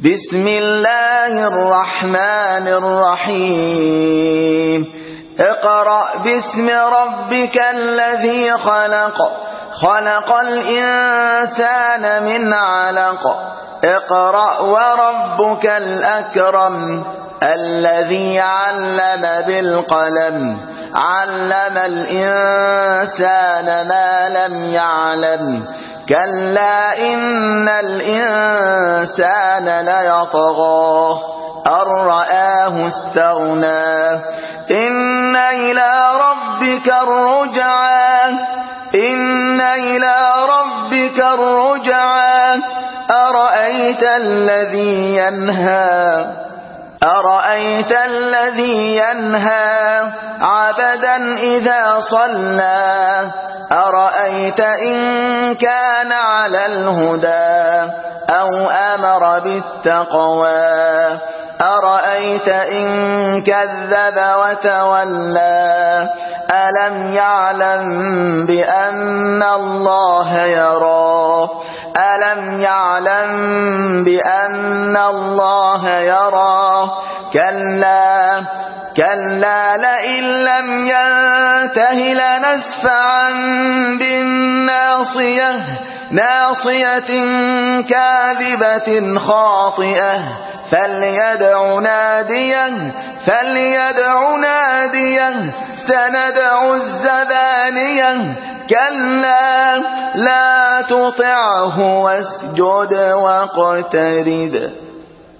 بسم الله الرحمن الرحيم اقرأ باسم ربك الذي خلق خلق الإنسان من علق اقرأ وربك الأكرم الذي علم بالقلم علم الإنسان ما لم يعلم كلا إن الإنسان ليطغى أن رآه استغنى إن إلى ربك الرجعى إن إلى ربك الرجعى أرأيت الذي ينهى أرأيت الذي ينهى عبدا إذا صلى أرأيت إن كان على الهدى أو أمر بالتقوى أرأيت إن كذب وتولى ألم يعلم بأن الله يرى ألم يعلم بأن الله يرى كلا لئن لم ينته لنسفعا بالناصية ناصية كاذبة خاطئة فليدع ناديه سندع الزبانية كلا لا تطعه واسجد واقترب